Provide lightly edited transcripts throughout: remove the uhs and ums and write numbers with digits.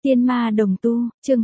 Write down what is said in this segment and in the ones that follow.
Tiên ma đồng tu, chương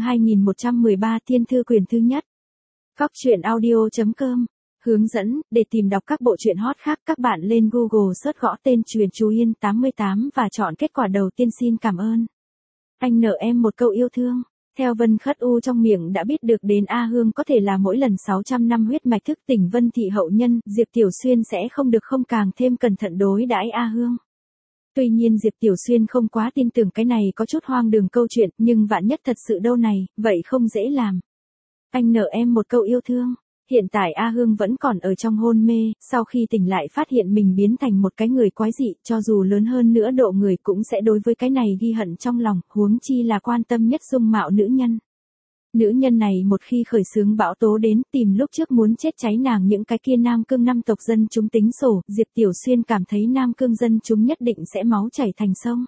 2113 Thiên thư quyển thứ nhất. Cóc truyện audio.com. Hướng dẫn, để tìm đọc các bộ truyện hot khác các bạn lên Google search gõ tên Truyện Chú Yên 88 và chọn kết quả đầu tiên. Xin cảm ơn. Anh nợ em một câu yêu thương. Theo Vân Khất U trong miệng đã biết được đến A Hương có thể là mỗi lần 600 năm huyết mạch thức tỉnh Vân Thị hậu nhân, Diệp Tiểu Xuyên sẽ không được không càng thêm cẩn thận đối đãi A Hương. Tuy nhiên Diệp Tiểu Xuyên không quá tin tưởng cái này có chút hoang đường câu chuyện, nhưng vạn nhất thật sự đâu này, vậy không dễ làm. Anh nợ em một câu yêu thương. Hiện tại A Hương vẫn còn ở trong hôn mê, sau khi tỉnh lại phát hiện mình biến thành một cái người quái dị, cho dù lớn hơn nữa độ người cũng sẽ đối với cái này ghi hận trong lòng, huống chi là quan tâm nhất dung mạo nữ nhân. Nữ nhân này một khi khởi xướng bão tố đến, tìm lúc trước muốn chết cháy nàng những cái kia Nam Cương năm tộc dân chúng tính sổ, Diệp Tiểu Xuyên cảm thấy Nam Cương dân chúng nhất định sẽ máu chảy thành sông.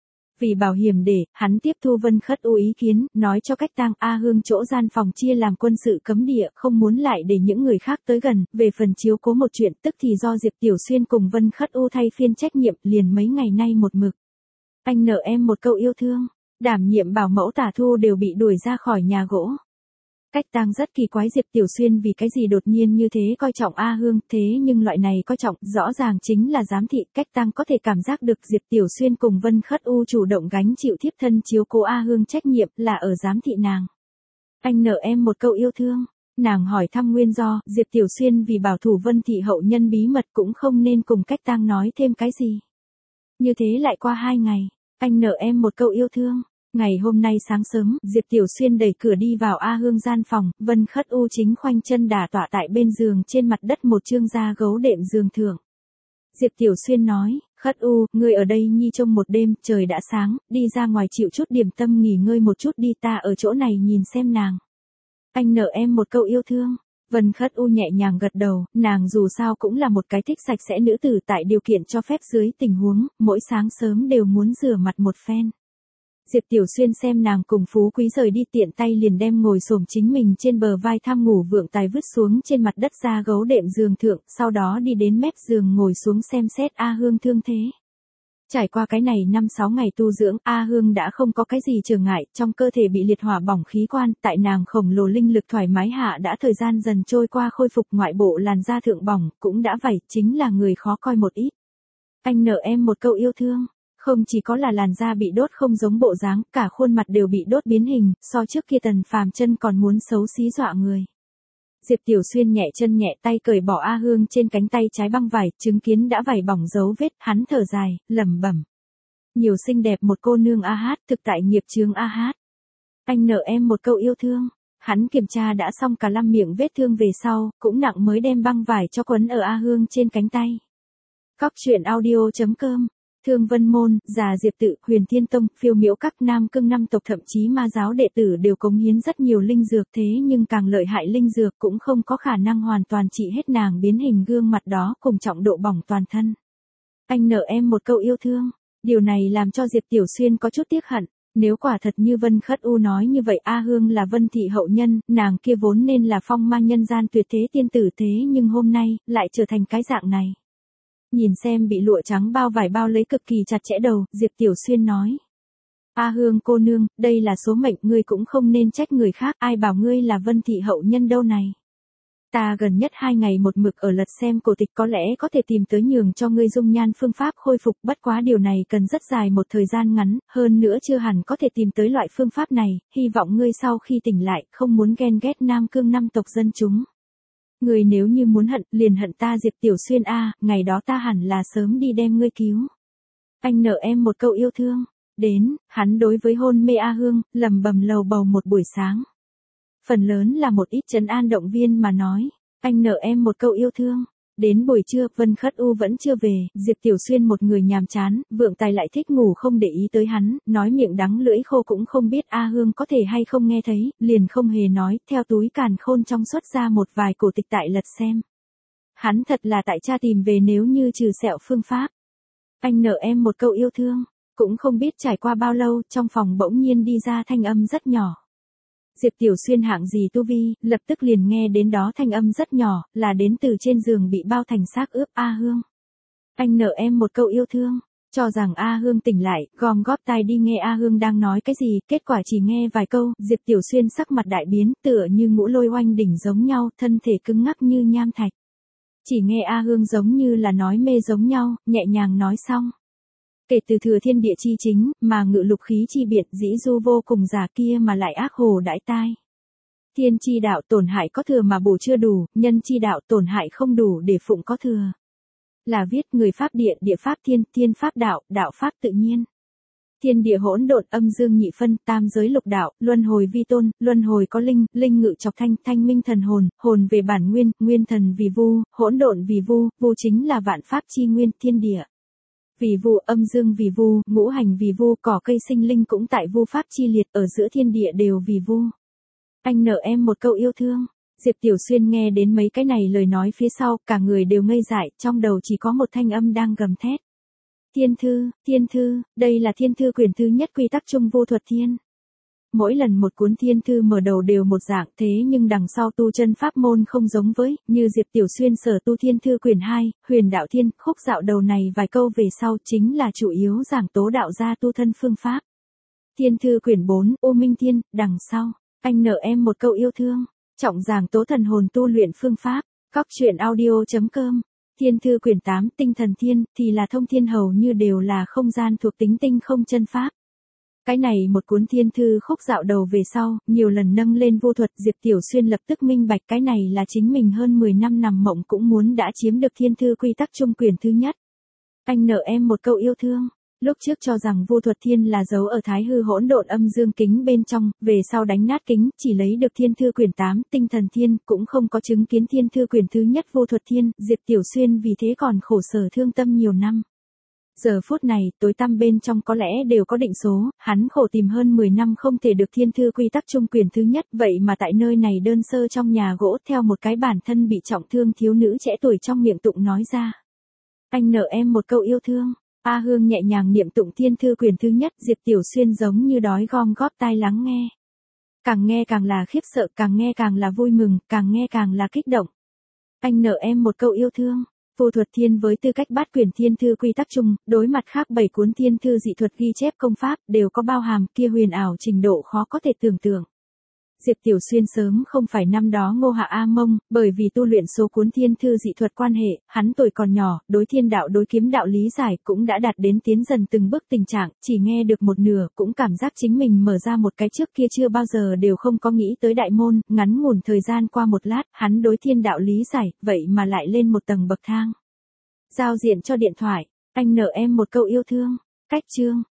Vì bảo hiểm để, hắn tiếp thu Vân Khất U ý kiến, nói cho cách tang A Hương chỗ gian phòng chia làm quân sự cấm địa, không muốn lại để những người khác tới gần, về phần chiếu cố một chuyện tức thì do Diệp Tiểu Xuyên cùng Vân Khất U thay phiên trách nhiệm liền mấy ngày nay một mực. Anh nợ em một câu yêu thương. Đảm nhiệm bảo mẫu Tả Thu đều bị đuổi ra khỏi nhà gỗ. Cách tang rất kỳ quái, Diệp Tiểu Xuyên vì cái gì đột nhiên như thế coi trọng A Hương, thế nhưng loại này coi trọng rõ ràng chính là giám thị. Cách tang có thể cảm giác được Diệp Tiểu Xuyên cùng Vân Khất U chủ động gánh chịu thiếp thân chiếu cố A Hương trách nhiệm là ở giám thị nàng. Anh nợ em một câu yêu thương. Nàng hỏi thăm nguyên do, Diệp Tiểu Xuyên vì bảo thủ Vân Thị hậu nhân bí mật cũng không nên cùng cách tang nói thêm cái gì. Như thế lại qua 2 ngày. Anh nợ em một câu yêu thương. Ngày hôm nay sáng sớm, Diệp Tiểu Xuyên đẩy cửa đi vào A Hương gian phòng, Vân Khất U chính khoanh chân đả tọa tại bên giường trên mặt đất một chương da gấu đệm giường thượng. Diệp Tiểu Xuyên nói, Khất U, ngươi ở đây nhi trông một đêm, trời đã sáng, đi ra ngoài chịu chút điểm tâm nghỉ ngơi một chút đi, ta ở chỗ này nhìn xem nàng. Anh nợ em một câu yêu thương. Vân Khất U nhẹ nhàng gật đầu, nàng dù sao cũng là một cái thích sạch sẽ nữ tử, tại điều kiện cho phép dưới tình huống, mỗi sáng sớm đều muốn rửa mặt một phen. Diệp Tiểu Xuyên xem nàng cùng Phú Quý rời đi tiện tay liền đem ngồi xổm chính mình trên bờ vai tham ngủ vượng tài vứt xuống trên mặt đất da gấu đệm giường thượng, sau đó đi đến mép giường ngồi xuống xem xét A Hương thương thế. Trải qua cái này 5-6 ngày tu dưỡng, A Hương đã không có cái gì trở ngại, trong cơ thể bị liệt hỏa bỏng khí quan, tại nàng khổng lồ linh lực thoải mái hạ đã thời gian dần trôi qua khôi phục, ngoại bộ làn da thượng bỏng, cũng đã vảy, chính là người khó coi một ít. Anh nợ em một câu yêu thương. Không chỉ có là làn da bị đốt không giống bộ dáng, cả khuôn mặt đều bị đốt biến hình, so trước kia Tần Phàm chân còn muốn xấu xí dọa người. Diệp Tiểu Xuyên nhẹ chân nhẹ tay cởi bỏ A Hương trên cánh tay trái băng vải, chứng kiến đã vảy bỏng dấu vết, hắn thở dài, lẩm bẩm. Nhiều xinh đẹp một cô nương A Hát, thực tại nghiệp chướng A Hát. Anh nợ em một câu yêu thương. Hắn kiểm tra đã xong cả 5 miệng vết thương về sau, cũng nặng mới đem băng vải cho quấn ở A Hương trên cánh tay. Cóc truyện audio.com. Thương Vân Môn, Già Diệp Tự, Huyền Thiên Tông, Phiêu Miễu các Nam Cương năm tộc thậm chí ma giáo đệ tử đều cống hiến rất nhiều linh dược, thế nhưng càng lợi hại linh dược cũng không có khả năng hoàn toàn trị hết nàng biến hình gương mặt đó cùng trọng độ bỏng toàn thân. Anh nợ em một câu yêu thương. Điều này làm cho Diệp Tiểu Xuyên có chút tiếc hận. Nếu quả thật như Vân Khất U nói như vậy, A Hương là Vân Thị hậu nhân, nàng kia vốn nên là phong ma nhân gian tuyệt thế tiên tử, thế nhưng hôm nay lại trở thành cái dạng này. Nhìn xem bị lụa trắng bao vải bao lấy cực kỳ chặt chẽ đầu, Diệp Tiểu Xuyên nói. A Hương cô nương, đây là số mệnh, ngươi cũng không nên trách người khác, ai bảo ngươi là Vân Thị hậu nhân đâu này. Ta gần nhất 2 ngày một mực ở lật xem cổ tịch, có lẽ có thể tìm tới nhường cho ngươi dung nhan phương pháp khôi phục, bất quá điều này cần rất dài một thời gian ngắn, hơn nữa chưa hẳn có thể tìm tới loại phương pháp này, hy vọng ngươi sau khi tỉnh lại, không muốn ghen ghét Nam Cương năm tộc dân chúng. Người nếu như muốn hận, liền hận ta Diệp Tiểu Xuyên a, ngày đó ta hẳn là sớm đi đem ngươi cứu. Anh nợ em một câu yêu thương. Đến, hắn đối với hôn mê A Hương, lẩm bẩm lầu bầu một buổi sáng. Phần lớn là một ít trấn an động viên mà nói. Anh nợ em một câu yêu thương. Đến buổi trưa, Vân Khất U vẫn chưa về, Diệp Tiểu Xuyên một người nhàm chán, vượng tài lại thích ngủ không để ý tới hắn, nói miệng đắng lưỡi khô cũng không biết A Hương có thể hay không nghe thấy, liền không hề nói, theo túi càn khôn trong xuất ra một vài cổ tịch tại lật xem. Hắn thật là tại cha tìm về nếu như trừ sẹo phương pháp. Anh nợ em một câu yêu thương. Cũng không biết trải qua bao lâu, trong phòng bỗng nhiên đi ra thanh âm rất nhỏ. Diệp Tiểu Xuyên hạng gì tu vi, lập tức liền nghe đến đó thanh âm rất nhỏ, là đến từ trên giường bị bao thành xác ướp A Hương. Anh nợ em một câu yêu thương. Cho rằng A Hương tỉnh lại, gom góp tai đi nghe A Hương đang nói cái gì, kết quả chỉ nghe vài câu, Diệp Tiểu Xuyên sắc mặt đại biến, tựa như ngũ lôi oanh đỉnh giống nhau, thân thể cứng ngắc như nham thạch. Chỉ nghe A Hương giống như là nói mê giống nhau, nhẹ nhàng nói xong. Kể từ thừa thiên địa chi chính, mà ngự lục khí chi biệt dĩ du vô cùng giả kia mà lại ác hồ đãi tai. Thiên chi đạo tổn hại có thừa mà bổ chưa đủ, nhân chi đạo tổn hại không đủ để phụng có thừa. Là viết người pháp địa, địa pháp thiên, thiên pháp đạo, đạo pháp tự nhiên. Thiên địa hỗn độn, âm dương nhị phân, tam giới lục đạo, luân hồi vi tôn, luân hồi có linh, linh ngự chọc thanh, thanh minh thần hồn, hồn về bản nguyên, nguyên thần vì vu, hỗn độn vì vu, vu chính là vạn pháp chi nguyên, thiên địa. Vì vu, âm dương vì vu, ngũ hành vì vu, cỏ cây sinh linh cũng tại vu pháp chi liệt, ở giữa thiên địa đều vì vu. Anh nợ em một câu yêu thương. Diệp Tiểu Xuyên nghe đến mấy cái này lời nói phía sau, cả người đều ngây dại, trong đầu chỉ có một thanh âm đang gầm thét. Thiên thư, đây là thiên thư quyển thứ nhất quy tắc chung vô thuật thiên. Mỗi lần một cuốn thiên thư mở đầu đều một dạng, thế nhưng đằng sau tu chân pháp môn không giống với, như Diệp Tiểu Xuyên sở tu thiên thư quyển 2, huyền đạo thiên, khúc dạo đầu này vài câu về sau chính là chủ yếu giảng tố đạo gia tu thân phương pháp. Thiên thư quyển 4, U Minh Thiên, đằng sau, anh nợ em một câu yêu thương, trọng giảng tố thần hồn tu luyện phương pháp, Cóc truyện audio.com. Thiên thư quyển 8, tinh thần thiên, thì là thông thiên hầu như đều là không gian thuộc tính tinh không chân pháp. Cái này một cuốn thiên thư khúc dạo đầu về sau, nhiều lần nâng lên vô thuật, Diệp Tiểu Xuyên lập tức minh bạch cái này là chính mình hơn 10 năm nằm mộng cũng muốn đã chiếm được thiên thư quy tắc chung quyển thứ nhất. Anh nợ em một câu yêu thương. Lúc trước cho rằng vô thuật thiên là giấu ở thái hư hỗn độn âm dương kính bên trong, về sau đánh nát kính, chỉ lấy được thiên thư quyển 8, tinh thần thiên, cũng không có chứng kiến thiên thư quyển thứ nhất vô thuật thiên, Diệp Tiểu Xuyên vì thế còn khổ sở thương tâm nhiều năm. Giờ phút này, tối tăm bên trong có lẽ đều có định số, hắn khổ tìm hơn 10 năm không thể được thiên thư quy tắc chung quyển thứ nhất, vậy mà tại nơi này đơn sơ trong nhà gỗ theo một cái bản thân bị trọng thương thiếu nữ trẻ tuổi trong miệng tụng nói ra. Anh nợ em một câu yêu thương. A Hương nhẹ nhàng niệm tụng thiên thư quyển thứ nhất, Diệp Tiểu Xuyên giống như đói gom góp tai lắng nghe. Càng nghe càng là khiếp sợ, càng nghe càng là vui mừng, càng nghe càng là kích động. Anh nợ em một câu yêu thương. Vô thuật thiên với tư cách bát quyển thiên thư quy tắc chung, đối mặt khác 7 cuốn thiên thư dị thuật ghi chép công pháp, đều có bao hàm kia huyền ảo trình độ khó có thể tưởng tượng. Diệp Tiểu Xuyên sớm không phải năm đó Ngô Hạ A Mông, bởi vì tu luyện số cuốn thiên thư dị thuật quan hệ, hắn tuổi còn nhỏ, đối thiên đạo đối kiếm đạo lý giải cũng đã đạt đến tiến dần từng bước tình trạng, chỉ nghe được một nửa, cũng cảm giác chính mình mở ra một cái trước kia chưa bao giờ đều không có nghĩ tới đại môn, ngắn ngủn thời gian qua một lát, hắn đối thiên đạo lý giải, vậy mà lại lên một tầng bậc thang. Giao diện cho điện thoại, anh nợ em một câu yêu thương, cách chương.